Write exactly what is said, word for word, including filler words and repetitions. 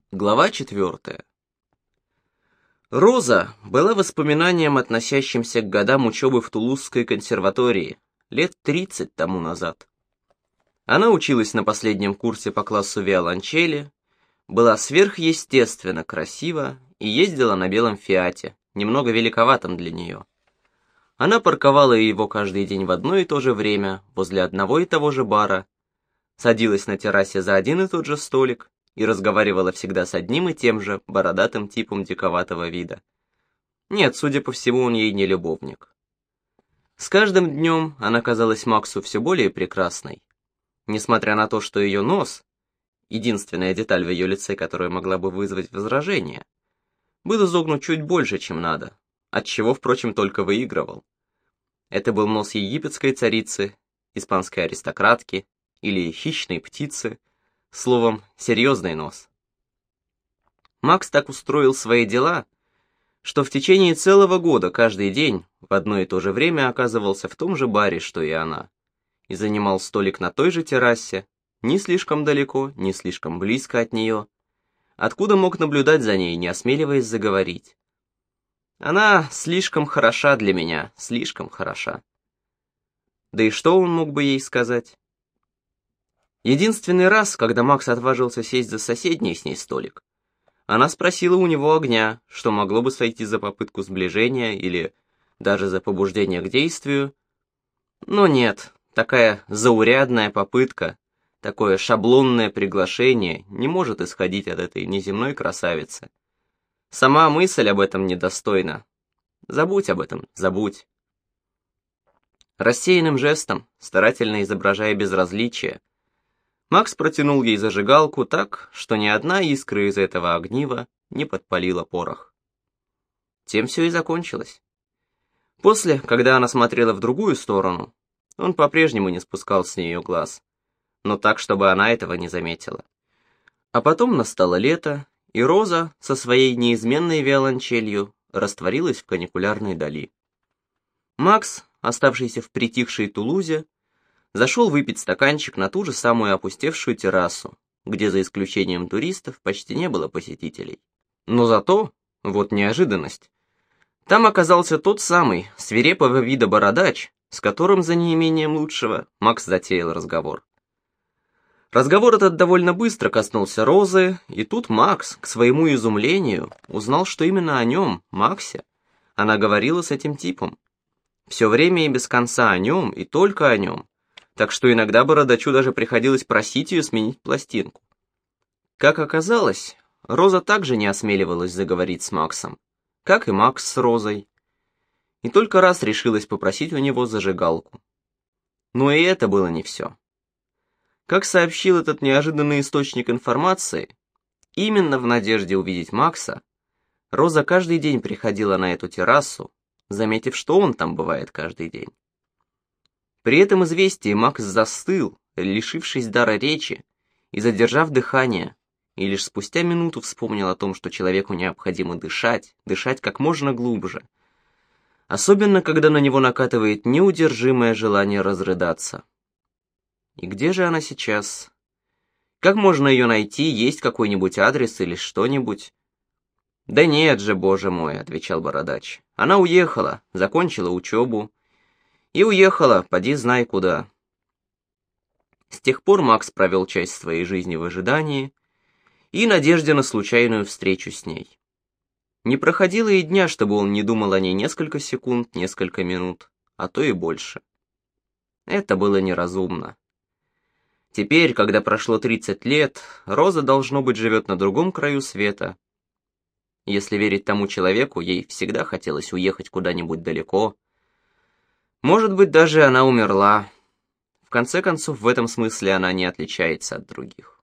Глава четвертая. Роза была воспоминанием, относящимся к годам учебы в Тулузской консерватории, лет тридцать тому назад. Она училась на последнем курсе по классу виолончели, была сверхъестественно красива и ездила на белом фиате, немного великоватом для нее. Она парковала его каждый день в одно и то же время, возле одного и того же бара, садилась на террасе за один и тот же столик и разговаривала всегда с одним и тем же бородатым типом диковатого вида. Нет, судя по всему, он ей не любовник. С каждым днем она казалась Максу все более прекрасной. Несмотря на то, что ее нос, единственная деталь в ее лице, которая могла бы вызвать возражение, был изогнут чуть больше, чем надо, отчего, впрочем, только выигрывал. Это был нос египетской царицы, испанской аристократки или хищной птицы, словом, серьезный нос. Макс так устроил свои дела, что в течение целого года каждый день в одно и то же время оказывался в том же баре, что и она, и занимал столик на той же террасе, не слишком далеко, не слишком близко от нее, откуда мог наблюдать за ней, не осмеливаясь заговорить. Она слишком хороша для меня, слишком хороша. Да и что он мог бы ей сказать? Единственный раз, когда Макс отважился сесть за соседний с ней столик, она спросила у него огня, что могло бы сойти за попытку сближения или даже за побуждение к действию. Но нет, такая заурядная попытка, такое шаблонное приглашение не может исходить от этой неземной красавицы. Сама мысль об этом недостойна. Забудь об этом, забудь. Рассеянным жестом, старательно изображая безразличие, Макс протянул ей зажигалку так, что ни одна искра из этого огнива не подпалила порох. Тем все и закончилось. После, когда она смотрела в другую сторону, он по-прежнему не спускал с нее глаз, но так, чтобы она этого не заметила. А потом настало лето, и Роза со своей неизменной виолончелью растворилась в каникулярной дали. Макс, оставшийся в притихшей Тулузе, зашел выпить стаканчик на ту же самую опустевшую террасу, где за исключением туристов почти не было посетителей. Но зато, вот неожиданность, там оказался тот самый свирепого вида бородач, с которым за неимением лучшего Макс затеял разговор. Разговор этот довольно быстро коснулся Розы, и тут Макс, к своему изумлению, узнал, что именно о нем, Максе, она говорила с этим типом. Все время и без конца о нем, и только о нем, так что иногда бородачу даже приходилось просить ее сменить пластинку. Как оказалось, Роза также не осмеливалась заговорить с Максом, как и Макс с Розой, и только раз решилась попросить у него зажигалку. Но и это было не все. Как сообщил этот неожиданный источник информации, именно в надежде увидеть Макса, Роза каждый день приходила на эту террасу, заметив, что он там бывает каждый день. При этом известии Макс застыл, лишившись дара речи и задержав дыхание, и лишь спустя минуту вспомнил о том, что человеку необходимо дышать, дышать как можно глубже, особенно когда на него накатывает неудержимое желание разрыдаться. И где же она сейчас? Как можно ее найти, есть какой-нибудь адрес или что-нибудь? «Да нет же, боже мой», — отвечал бородач. «Она уехала, закончила учебу. И уехала, поди знай куда». С тех пор Макс провел часть своей жизни в ожидании и надежде на случайную встречу с ней. Не проходило и дня, чтобы он не думал о ней несколько секунд, несколько минут, а то и больше. Это было неразумно. Теперь, когда прошло тридцать лет, Роза, должно быть, живет на другом краю света. Если верить тому человеку, ей всегда хотелось уехать куда-нибудь далеко. Может быть, даже она умерла. В конце концов, в этом смысле она не отличается от других.